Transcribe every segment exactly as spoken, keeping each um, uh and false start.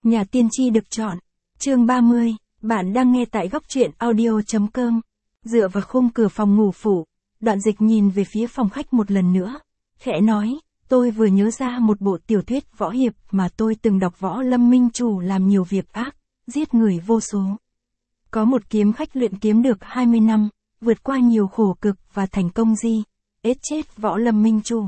Nhà tiên tri được chọn. Chương ba mươi, bạn đang nghe tại góc truyện audio chấm com. Dựa vào khung cửa phòng ngủ phụ, Đoạn Dịch nhìn về phía phòng khách một lần nữa, khẽ nói, tôi vừa nhớ ra một bộ tiểu thuyết võ hiệp mà tôi từng đọc. Võ Lâm Minh Chủ làm nhiều việc ác, giết người vô số. Có một kiếm khách luyện kiếm được hai mươi năm, vượt qua nhiều khổ cực và thành công di, ết chết Võ Lâm Minh Chủ.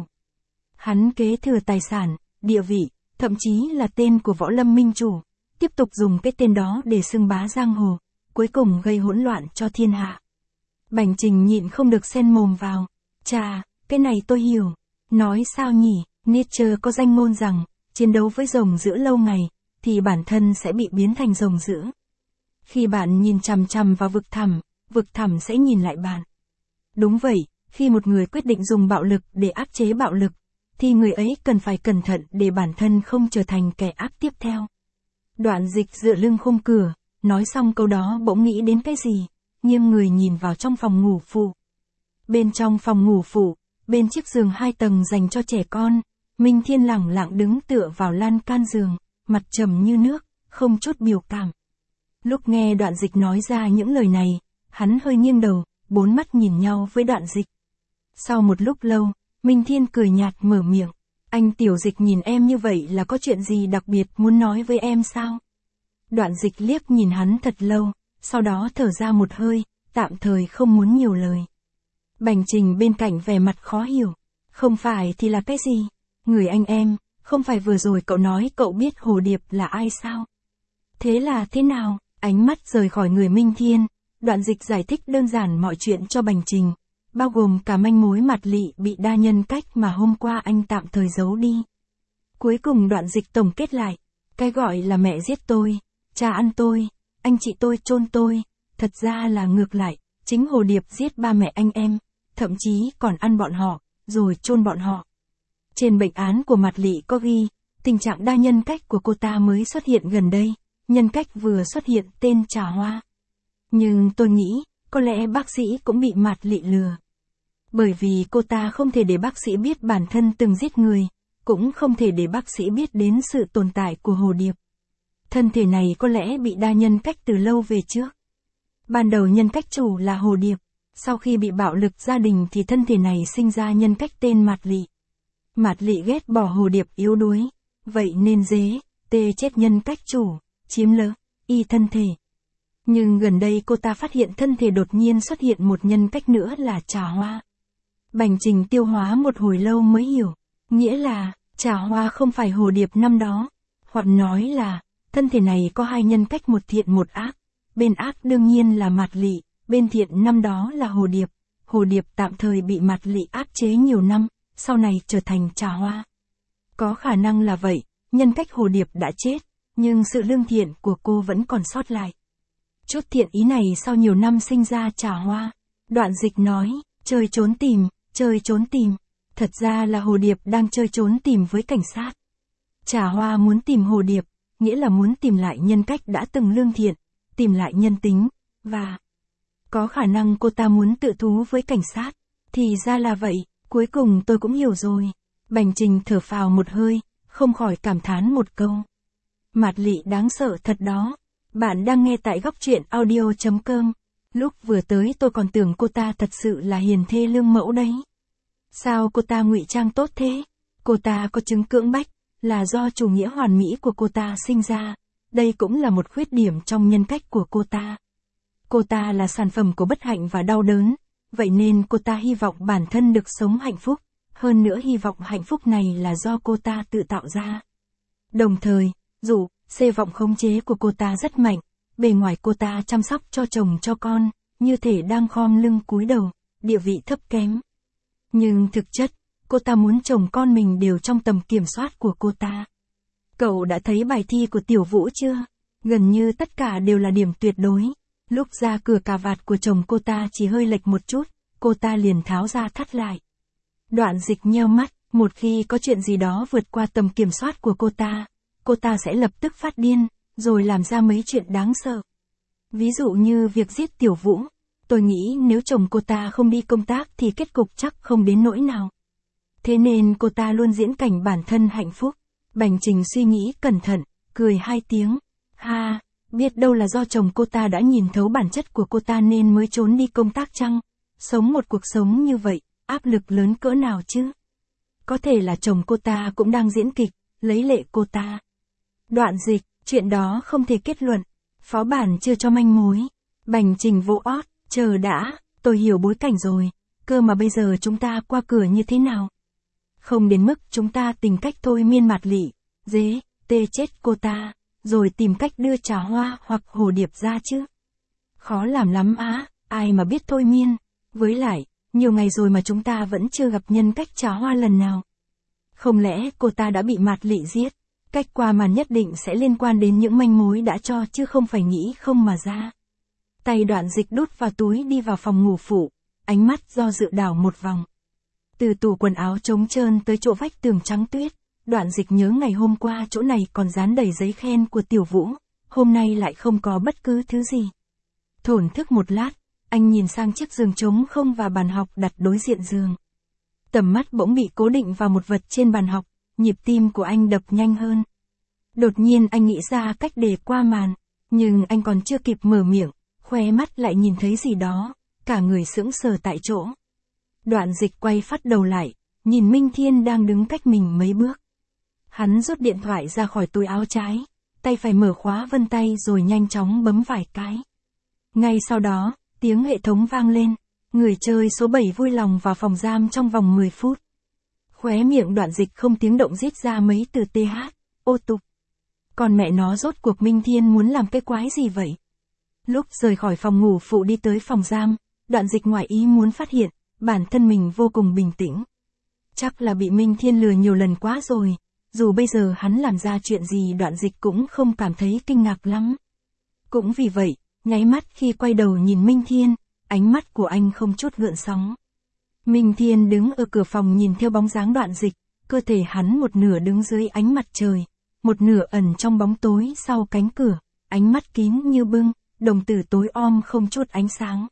Hắn kế thừa tài sản, địa vị, thậm chí là tên của Võ Lâm Minh Chủ, tiếp tục dùng cái tên đó để xưng bá giang hồ, cuối cùng gây hỗn loạn cho thiên hạ. Bành Trình nhịn không được xen mồm vào, chà, cái này tôi hiểu. Nói sao nhỉ, Nietzsche có danh ngôn rằng, chiến đấu với rồng dữ lâu ngày, thì bản thân sẽ bị biến thành rồng dữ. Khi bạn nhìn chằm chằm vào vực thẳm, vực thẳm sẽ nhìn lại bạn. Đúng vậy, khi một người quyết định dùng bạo lực để áp chế bạo lực, thì người ấy cần phải cẩn thận để bản thân không trở thành kẻ ác tiếp theo. Đoạn Dịch dựa lưng khung cửa, nói xong câu đó bỗng nghĩ đến cái gì, nghiêng người nhìn vào trong phòng ngủ phụ. Bên trong phòng ngủ phụ, bên chiếc giường hai tầng dành cho trẻ con, Minh Thiên lẳng lặng đứng tựa vào lan can giường, mặt trầm như nước, không chút biểu cảm. Lúc nghe Đoạn Dịch nói ra những lời này, hắn hơi nghiêng đầu, bốn mắt nhìn nhau với Đoạn Dịch. Sau một lúc lâu, Minh Thiên cười nhạt mở miệng, anh Tiểu Dịch nhìn em như vậy là có chuyện gì đặc biệt muốn nói với em sao? Đoạn Dịch liếc nhìn hắn thật lâu, sau đó thở ra một hơi, tạm thời không muốn nhiều lời. Bành Trình bên cạnh vẻ mặt khó hiểu, không phải thì là cái gì? Người anh em, không phải vừa rồi cậu nói cậu biết Hồ Điệp là ai sao? Thế là thế nào? Ánh mắt rời khỏi người Minh Thiên, Đoạn Dịch giải thích đơn giản mọi chuyện cho Bành Trình, bao gồm cả manh mối Mạt Lị bị đa nhân cách mà hôm qua anh tạm thời giấu đi. Cuối cùng Đoạn Dịch tổng kết lại, cái gọi là mẹ giết tôi, cha ăn tôi, anh chị tôi chôn tôi, thật ra là ngược lại, chính Hồ Điệp giết ba mẹ anh em, thậm chí còn ăn bọn họ, rồi chôn bọn họ. Trên bệnh án của Mạt Lị có ghi, tình trạng đa nhân cách của cô ta mới xuất hiện gần đây, nhân cách vừa xuất hiện tên Trà Hoa. Nhưng tôi nghĩ, có lẽ bác sĩ cũng bị Mạt Lị lừa. Bởi vì cô ta không thể để bác sĩ biết bản thân từng giết người, cũng không thể để bác sĩ biết đến sự tồn tại của Hồ Điệp. Thân thể này có lẽ bị đa nhân cách từ lâu về trước. Ban đầu nhân cách chủ là Hồ Điệp, sau khi bị bạo lực gia đình thì thân thể này sinh ra nhân cách tên Mạt Lị. Mạt Lị ghét bỏ Hồ Điệp yếu đuối, vậy nên dế, tê chết nhân cách chủ, chiếm lỡ, y thân thể. Nhưng gần đây cô ta phát hiện thân thể đột nhiên xuất hiện một nhân cách nữa là Trà Hoa. Bành Trình tiêu hóa một hồi lâu mới hiểu, nghĩa là, Trà Hoa không phải Hồ Điệp năm đó, hoặc nói là, thân thể này có hai nhân cách, một thiện một ác, bên ác đương nhiên là Mạt Lị, bên thiện năm đó là Hồ Điệp. Hồ Điệp tạm thời bị Mạt Lị áp chế nhiều năm, sau này trở thành Trà Hoa. Có khả năng là vậy, nhân cách Hồ Điệp đã chết, nhưng sự lương thiện của cô vẫn còn sót lại. Chút thiện ý này sau nhiều năm sinh ra Trà Hoa. Đoạn Dịch nói, chơi trốn tìm, chơi trốn tìm. Thật ra là Hồ Điệp đang chơi trốn tìm với cảnh sát. Trà Hoa muốn tìm Hồ Điệp, nghĩa là muốn tìm lại nhân cách đã từng lương thiện, tìm lại nhân tính, và có khả năng cô ta muốn tự thú với cảnh sát. Thì ra là vậy, cuối cùng tôi cũng hiểu rồi. Bành Trình thở phào một hơi, không khỏi cảm thán một câu. Mạt Lị đáng sợ thật đó. Bạn đang nghe tại góc truyện audio chấm com. Lúc vừa tới tôi còn tưởng cô ta thật sự là hiền thê lương mẫu đấy. Sao cô ta ngụy trang tốt thế? Cô ta có chứng cưỡng bách, là do chủ nghĩa hoàn mỹ của cô ta sinh ra. Đây cũng là một khuyết điểm trong nhân cách của cô ta. Cô ta là sản phẩm của bất hạnh và đau đớn, vậy nên cô ta hy vọng bản thân được sống hạnh phúc, hơn nữa hy vọng hạnh phúc này là do cô ta tự tạo ra. Đồng thời, dù xê vọng khống chế của cô ta rất mạnh, bề ngoài cô ta chăm sóc cho chồng cho con, như thể đang khom lưng cúi đầu, địa vị thấp kém. Nhưng thực chất, cô ta muốn chồng con mình đều trong tầm kiểm soát của cô ta. Cậu đã thấy bài thi của Tiểu Vũ chưa? Gần như tất cả đều là điểm tuyệt đối. Lúc ra cửa cà vạt của chồng cô ta chỉ hơi lệch một chút, cô ta liền tháo ra thắt lại. Đoạn Dịch nheo mắt, một khi có chuyện gì đó vượt qua tầm kiểm soát của cô ta, cô ta sẽ lập tức phát điên, rồi làm ra mấy chuyện đáng sợ. Ví dụ như việc giết Tiểu Vũ, tôi nghĩ nếu chồng cô ta không đi công tác thì kết cục chắc không đến nỗi nào. Thế nên cô ta luôn diễn cảnh bản thân hạnh phúc. Bành Trình suy nghĩ cẩn thận, cười hai tiếng. Ha, biết đâu là do chồng cô ta đã nhìn thấu bản chất của cô ta nên mới trốn đi công tác chăng? Sống một cuộc sống như vậy, áp lực lớn cỡ nào chứ? Có thể là chồng cô ta cũng đang diễn kịch, lấy lệ cô ta. Đoạn dịch, chuyện đó không thể kết luận. Phó bản chưa cho manh mối. Bành Trình vô ót, chờ đã, tôi hiểu bối cảnh rồi. Cơ mà bây giờ chúng ta qua cửa như thế nào? Không đến mức chúng ta tìm cách thôi miên Mạt Lị, dế, tê chết cô ta, rồi tìm cách đưa trà hoa hoặc hồ điệp ra chứ. Khó làm lắm á, ai mà biết thôi miên. Với lại, nhiều ngày rồi mà chúng ta vẫn chưa gặp nhân cách trà hoa lần nào. Không lẽ cô ta đã bị Mạt Lị giết? Cách qua màn nhất định sẽ liên quan đến những manh mối đã cho chứ không phải nghĩ không mà ra. Tay Đoạn Dịch đút vào túi đi vào phòng ngủ phụ, ánh mắt do dự đảo một vòng. Từ tủ quần áo trống trơn tới chỗ vách tường trắng tuyết, Đoạn Dịch nhớ ngày hôm qua chỗ này còn dán đầy giấy khen của Tiểu Vũ, hôm nay lại không có bất cứ thứ gì. Thổn thức một lát, anh nhìn sang chiếc giường trống không và bàn học đặt đối diện giường. Tầm mắt bỗng bị cố định vào một vật trên bàn học, nhịp tim của anh đập nhanh hơn. Đột nhiên anh nghĩ ra cách để qua màn, nhưng anh còn chưa kịp mở miệng, khóe mắt lại nhìn thấy gì đó, cả người sững sờ tại chỗ. Đoạn Dịch quay phát đầu lại, nhìn Minh Thiên đang đứng cách mình mấy bước. Hắn rút điện thoại ra khỏi túi áo trái, tay phải mở khóa vân tay rồi nhanh chóng bấm vài cái. Ngay sau đó, tiếng hệ thống vang lên, người chơi số bảy vui lòng vào phòng giam trong vòng mười phút. Khóe miệng Đoạn Dịch không tiếng động rít ra mấy từ th, ô tục. Còn mẹ nó rốt cuộc Minh Thiên muốn làm cái quái gì vậy? Lúc rời khỏi phòng ngủ phụ đi tới phòng giam, Đoạn Dịch ngoại ý muốn phát hiện, bản thân mình vô cùng bình tĩnh. Chắc là bị Minh Thiên lừa nhiều lần quá rồi, dù bây giờ hắn làm ra chuyện gì Đoạn Dịch cũng không cảm thấy kinh ngạc lắm. Cũng vì vậy, nháy mắt khi quay đầu nhìn Minh Thiên, ánh mắt của anh không chút gợn sóng. Minh Thiên đứng ở cửa phòng nhìn theo bóng dáng Đoạn Dịch, cơ thể hắn một nửa đứng dưới ánh mặt trời, một nửa ẩn trong bóng tối sau cánh cửa, ánh mắt kín như bưng, đồng tử tối om không chút ánh sáng.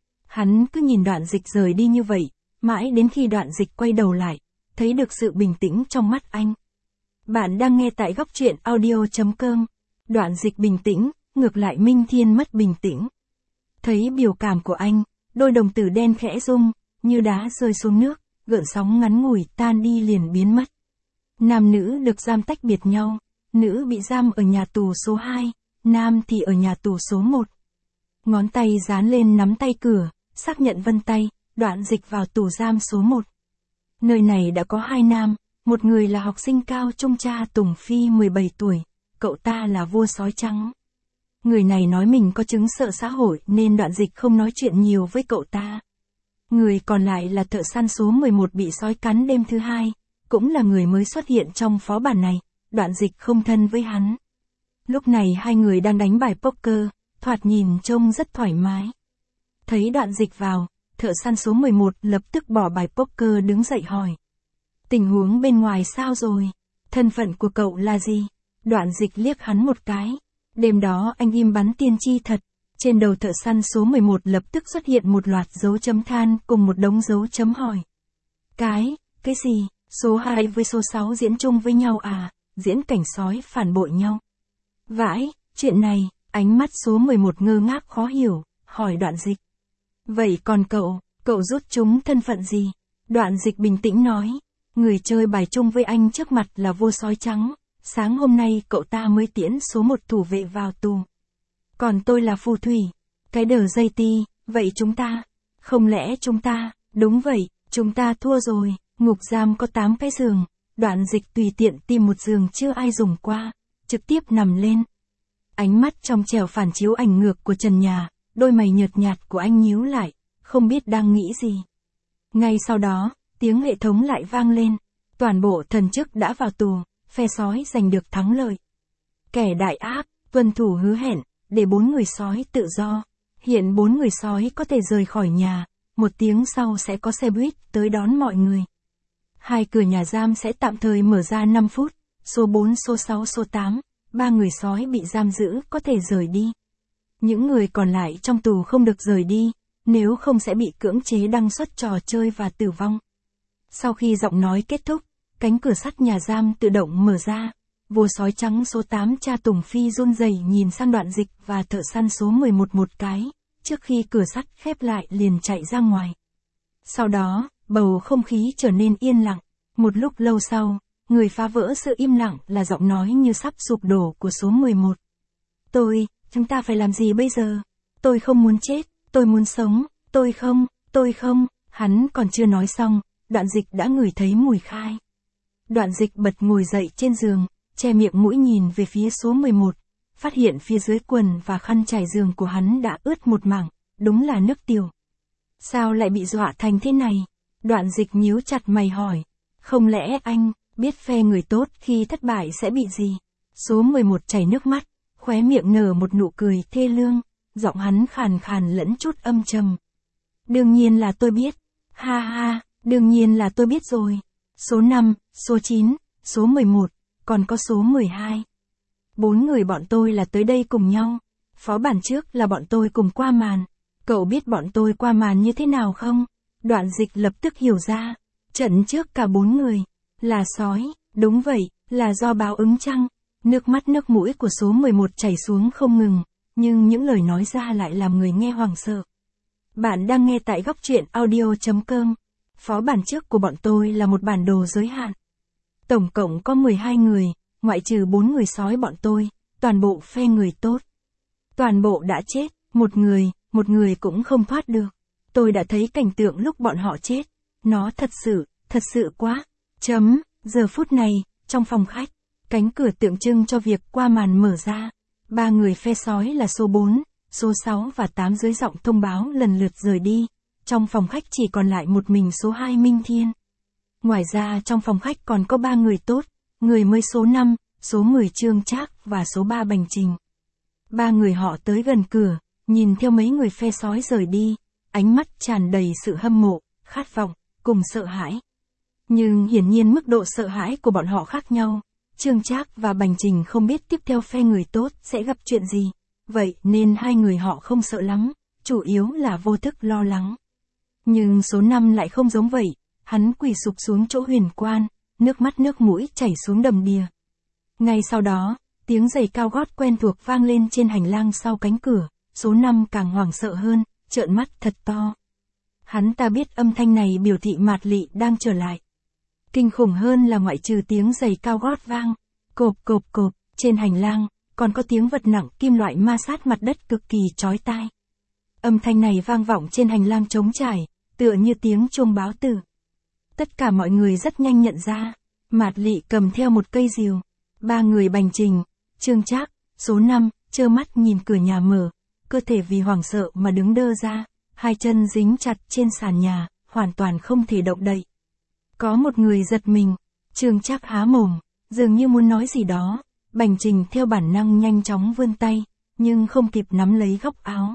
Hắn cứ nhìn Đoạn Dịch rời đi như vậy, mãi đến khi Đoạn Dịch quay đầu lại, thấy được sự bình tĩnh trong mắt anh. Bạn đang nghe tại góc truyện audio chấm com. Đoạn Dịch bình tĩnh, ngược lại Minh Thiên mất bình tĩnh. Thấy biểu cảm của anh, đôi đồng tử đen khẽ rung, như đá rơi xuống nước, gợn sóng ngắn ngủi tan đi liền biến mất. Nam nữ được giam tách biệt nhau, nữ bị giam ở nhà tù số hai, nam thì ở nhà tù số một. Ngón tay dán lên nắm tay cửa, xác nhận vân tay, Đoạn Dịch vào tù giam số một. Nơi này đã có hai nam, một người là học sinh cao trung cha Tùng Phi mười bảy tuổi, cậu ta là vua sói trắng. Người này nói mình có chứng sợ xã hội nên Đoạn Dịch không nói chuyện nhiều với cậu ta. Người còn lại là thợ săn số mười một bị sói cắn đêm thứ hai, cũng là người mới xuất hiện trong phó bản này, Đoạn Dịch không thân với hắn. Lúc này hai người đang đánh bài poker, thoạt nhìn trông rất thoải mái. Thấy Đoạn Dịch vào, thợ săn số mười một lập tức bỏ bài poker đứng dậy hỏi. Tình huống bên ngoài sao rồi? Thân phận của cậu là gì? Đoạn Dịch liếc hắn một cái. Đêm đó anh im bắn tiên tri thật. Trên đầu thợ săn số mười một lập tức xuất hiện một loạt dấu chấm than cùng một đống dấu chấm hỏi. Cái, cái gì? Số hai với số sáu diễn chung với nhau à? Diễn cảnh sói phản bội nhau. Vãi, chuyện này, ánh mắt số mười một ngơ ngác khó hiểu, hỏi Đoạn Dịch. Vậy còn cậu, cậu rút chúng thân phận gì? Đoạn Dịch bình tĩnh nói. Người chơi bài chung với anh trước mặt là vua sói trắng. Sáng hôm nay cậu ta mới tiễn số một thủ vệ vào tù. Còn tôi là phù thủy. Cái đờ dây ti, vậy chúng ta? Không lẽ chúng ta? Đúng vậy, chúng ta thua rồi. Ngục giam có tám cái giường. Đoạn Dịch tùy tiện tìm một giường chưa ai dùng qua, trực tiếp nằm lên. Ánh mắt trong trẻo phản chiếu ảnh ngược của trần nhà, đôi mày nhợt nhạt của anh nhíu lại, không biết đang nghĩ gì. Ngay sau đó, tiếng hệ thống lại vang lên. Toàn bộ thần chức đã vào tù, phe sói giành được thắng lợi. Kẻ đại ác, tuân thủ hứa hẹn, để bốn người sói tự do. Hiện bốn người sói có thể rời khỏi nhà, một tiếng sau sẽ có xe buýt tới đón mọi người. Hai cửa nhà giam sẽ tạm thời mở ra năm phút, số bốn, số sáu, số tám, ba người sói bị giam giữ có thể rời đi. Những người còn lại trong tù không được rời đi, nếu không sẽ bị cưỡng chế đăng xuất trò chơi và tử vong. Sau khi giọng nói kết thúc, cánh cửa sắt nhà giam tự động mở ra. Vua sói trắng số tám cha Tùng Phi run rẩy nhìn sang Đoạn Dịch và thợ săn số mười một một cái, trước khi cửa sắt khép lại liền chạy ra ngoài. Sau đó, bầu không khí trở nên yên lặng. Một lúc lâu sau, người phá vỡ sự im lặng là giọng nói như sắp sụp đổ của số mười một. Tôi, chúng ta phải làm gì bây giờ? Tôi không muốn chết, tôi muốn sống, tôi không, tôi không, hắn còn chưa nói xong, Đoạn Dịch đã ngửi thấy mùi khai. Đoạn Dịch bật ngồi dậy trên giường, che miệng mũi nhìn về phía số mười một, phát hiện phía dưới quần và khăn trải giường của hắn đã ướt một mảng, đúng là nước tiểu. Sao lại bị dọa thành thế này? Đoạn Dịch nhíu chặt mày hỏi, không lẽ anh biết phe người tốt khi thất bại sẽ bị gì? Số mười một chảy nước mắt, khóe miệng nở một nụ cười thê lương, giọng hắn khàn khàn lẫn chút âm trầm. Đương nhiên là tôi biết, ha ha, đương nhiên là tôi biết rồi. Số năm, số chín, số mười một, còn có số mười hai. Bốn người bọn tôi là tới đây cùng nhau. Phó bản trước là bọn tôi cùng qua màn. Cậu biết bọn tôi qua màn như thế nào không? Đoạn Dịch lập tức hiểu ra. Trận trước cả bốn người là sói, đúng vậy, là do báo ứng chăng? Nước mắt nước mũi của số mười một chảy xuống không ngừng, nhưng những lời nói ra lại làm người nghe hoảng sợ. Bạn đang nghe tại góc truyện audio chấm com. Phó bản trước của bọn tôi là một bản đồ giới hạn. Tổng cộng có mười hai người, ngoại trừ bốn người sói bọn tôi, toàn bộ phe người tốt. Toàn bộ đã chết, một người, một người cũng không thoát được. Tôi đã thấy cảnh tượng lúc bọn họ chết. Nó thật sự, thật sự quá. Chấm, giờ phút này, trong phòng khách, cánh cửa tượng trưng cho việc qua màn mở ra. Ba người phe sói là số bốn, số sáu và tám dưới giọng thông báo lần lượt rời đi. Trong phòng khách chỉ còn lại một mình số hai Minh Thiên. Ngoài ra trong phòng khách còn có ba người tốt, người mới số năm, số mười Trương Trác và số ba Bành Trình. Ba người họ tới gần cửa, nhìn theo mấy người phe sói rời đi, ánh mắt tràn đầy sự hâm mộ, khát vọng, cùng sợ hãi. Nhưng hiển nhiên mức độ sợ hãi của bọn họ khác nhau. Trương Trác và Bành Trình không biết tiếp theo phe người tốt sẽ gặp chuyện gì, vậy nên hai người họ không sợ lắm, chủ yếu là vô thức lo lắng. Nhưng số năm lại không giống vậy, hắn quỳ sụp xuống chỗ huyền quan, nước mắt nước mũi chảy xuống đầm đìa. Ngay sau đó, tiếng giày cao gót quen thuộc vang lên trên hành lang sau cánh cửa, số năm càng hoảng sợ hơn, trợn mắt thật to. Hắn ta biết âm thanh này biểu thị Mạt Lị đang trở lại. Kinh khủng hơn là ngoại trừ tiếng giày cao gót vang, cộp cộp cộp, trên hành lang, còn có tiếng vật nặng kim loại ma sát mặt đất cực kỳ chói tai. Âm thanh này vang vọng trên hành lang trống trải, tựa như tiếng chuông báo tử. Tất cả mọi người rất nhanh nhận ra, Mạt Lị cầm theo một cây rìu. Ba người Bành Trình, Trương Trác, số năm, trơ mắt nhìn cửa nhà mở, cơ thể vì hoảng sợ mà đứng đơ ra, hai chân dính chặt trên sàn nhà, hoàn toàn không thể động đậy. Có một người giật mình, Trương Trác há mồm, dường như muốn nói gì đó, Bành Trình theo bản năng nhanh chóng vươn tay, nhưng không kịp nắm lấy góc áo.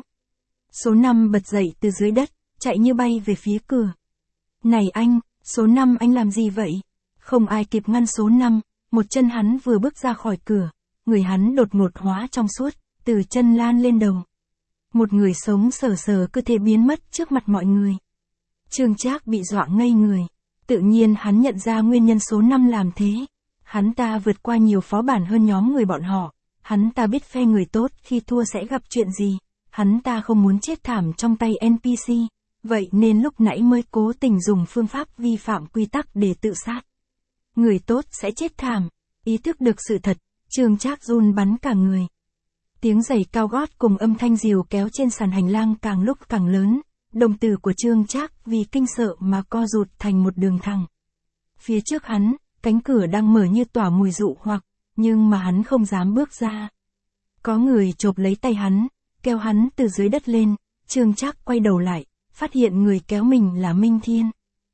Số năm bật dậy từ dưới đất, chạy như bay về phía cửa. Này anh, số năm anh làm gì vậy? Không ai kịp ngăn số năm, một chân hắn vừa bước ra khỏi cửa, người hắn đột ngột hóa trong suốt, từ chân lan lên đầu. Một người sống sờ sờ cơ thể biến mất trước mặt mọi người. Trương Trác bị dọa ngây người. Tự nhiên hắn nhận ra nguyên nhân số năm làm thế. Hắn ta vượt qua nhiều phó bản hơn nhóm người bọn họ. Hắn ta biết phe người tốt khi thua sẽ gặp chuyện gì. Hắn ta không muốn chết thảm trong tay en pê xê. Vậy nên lúc nãy mới cố tình dùng phương pháp vi phạm quy tắc để tự sát. Người tốt sẽ chết thảm. Ý thức được sự thật, Trương Trác run bắn cả người. Tiếng giày cao gót cùng âm thanh rìu kéo trên sàn hành lang càng lúc càng lớn. Đồng tử của Trương Trác vì kinh sợ mà co rụt thành một đường thẳng. Phía trước hắn, cánh cửa đang mở như tỏa mùi dụ hoặc, nhưng mà hắn không dám bước ra. Có người chộp lấy tay hắn, kéo hắn từ dưới đất lên, Trương Trác quay đầu lại, phát hiện người kéo mình là Minh Thiên.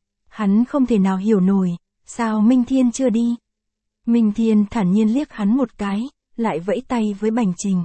Hắn không thể nào hiểu nổi, sao Minh Thiên chưa đi. Minh Thiên thản nhiên liếc hắn một cái, lại vẫy tay với Bành Trình.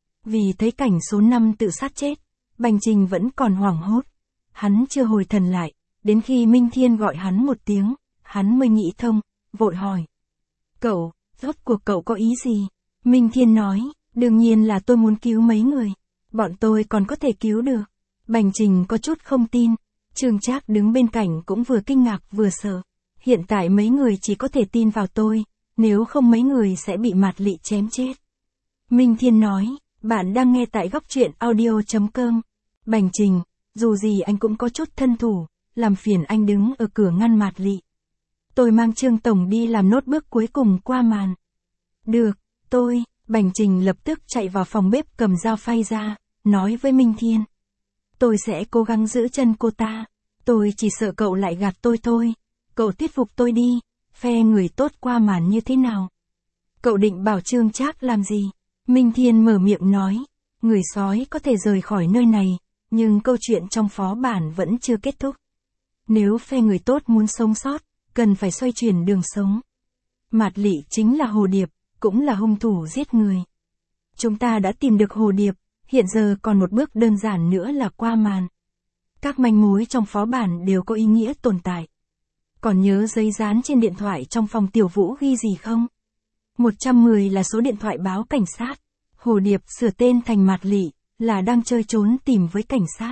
Vì thấy cảnh số năm tự sát chết, Bành Trình vẫn còn hoảng hốt. Hắn chưa hồi thần lại, đến khi Minh Thiên gọi hắn một tiếng, hắn mới nghĩ thông, vội hỏi. Cậu, rốt cuộc cậu có ý gì? Minh Thiên nói, đương nhiên là tôi muốn cứu mấy người. Bọn tôi còn có thể cứu được. Bành Trình có chút không tin. Trương Trác đứng bên cạnh cũng vừa kinh ngạc vừa sợ. Hiện tại mấy người chỉ có thể tin vào tôi. nếu không mấy người sẽ bị Mạt Lị chém chết. Minh Thiên nói, bạn đang nghe tại góc truyện audio chấm com. Bành Trình, dù gì anh cũng có chút thân thủ, làm phiền anh đứng ở cửa ngăn Mạt Lị. Tôi mang Trương Tổng đi làm nốt bước cuối cùng qua màn. Được, tôi, Bành Trình lập tức chạy vào phòng bếp cầm dao phay ra, nói với Minh Thiên. Tôi sẽ cố gắng giữ chân cô ta. Tôi chỉ sợ cậu lại gạt tôi thôi. Cậu thuyết phục tôi đi, phe người tốt qua màn như thế nào? Cậu định bảo Trương Trác làm gì? Minh Thiên mở miệng nói, người sói có thể rời khỏi nơi này, nhưng câu chuyện trong phó bản vẫn chưa kết thúc. Nếu phe người tốt muốn sống sót, cần phải xoay chuyển đường sống. Mạt Lị chính là Hồ Điệp, cũng là hung thủ giết người. Chúng ta đã tìm được Hồ Điệp, hiện giờ còn một bước đơn giản nữa là qua màn. Các manh mối trong phó bản đều có ý nghĩa tồn tại. Còn nhớ giấy dán trên điện thoại trong phòng Tiểu Vũ ghi gì không? một trăm mười là số điện thoại báo cảnh sát. Hồ Điệp sửa tên thành Mạt Lị, là đang chơi trốn tìm với cảnh sát.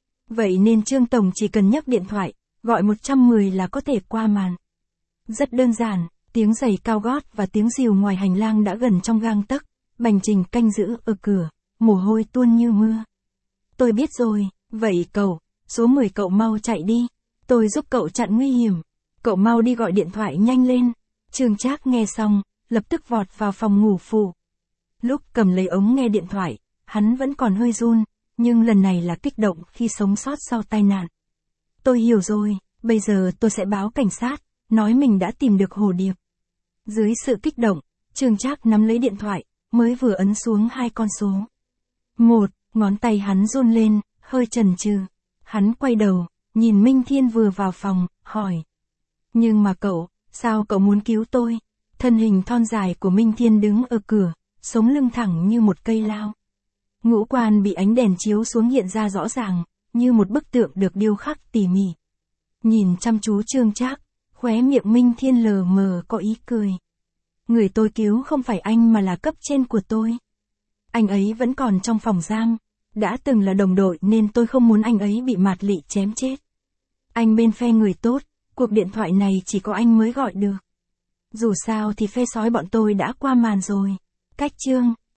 Vậy nên Trương Tổng chỉ cần nhấc điện thoại, gọi một trăm mười là có thể qua màn. Rất đơn giản, tiếng giày cao gót và tiếng rìu ngoài hành lang đã gần trong gang tấc. Bành Trình canh giữ ở cửa, mồ hôi tuôn như mưa. Tôi biết rồi, vậy cậu, số mười cậu mau chạy đi. Tôi giúp cậu chặn nguy hiểm. Cậu mau đi gọi điện thoại nhanh lên. Trương Trác nghe xong, lập tức vọt vào phòng ngủ phụ. Lúc cầm lấy ống nghe điện thoại, hắn vẫn còn hơi run, nhưng lần này là kích động khi sống sót sau tai nạn. Tôi hiểu rồi, bây giờ tôi sẽ báo cảnh sát, nói mình đã tìm được Hồ Điệp. Dưới sự kích động, Trương Trác nắm lấy điện thoại, mới vừa ấn xuống hai con số. Một, ngón tay hắn run lên, hơi chần chừ. Hắn quay đầu, nhìn Minh Thiên vừa vào phòng, hỏi. Nhưng mà cậu, sao cậu muốn cứu tôi? Thân hình thon dài của Minh Thiên đứng ở cửa, sống lưng thẳng như một cây lao. Ngũ quan bị ánh đèn chiếu xuống hiện ra rõ ràng, như một bức tượng được điêu khắc tỉ mỉ. Nhìn chăm chú Trương Trác, khóe miệng Minh Thiên lờ mờ có ý cười. Người tôi cứu không phải anh mà là cấp trên của tôi. Anh ấy vẫn còn trong phòng giam, đã từng là đồng đội nên tôi không muốn anh ấy bị Mạt Lị chém chết. Anh bên phe người tốt, cuộc điện thoại này chỉ có anh mới gọi được. Dù sao thì phe sói bọn tôi đã qua màn rồi. Cách Trương,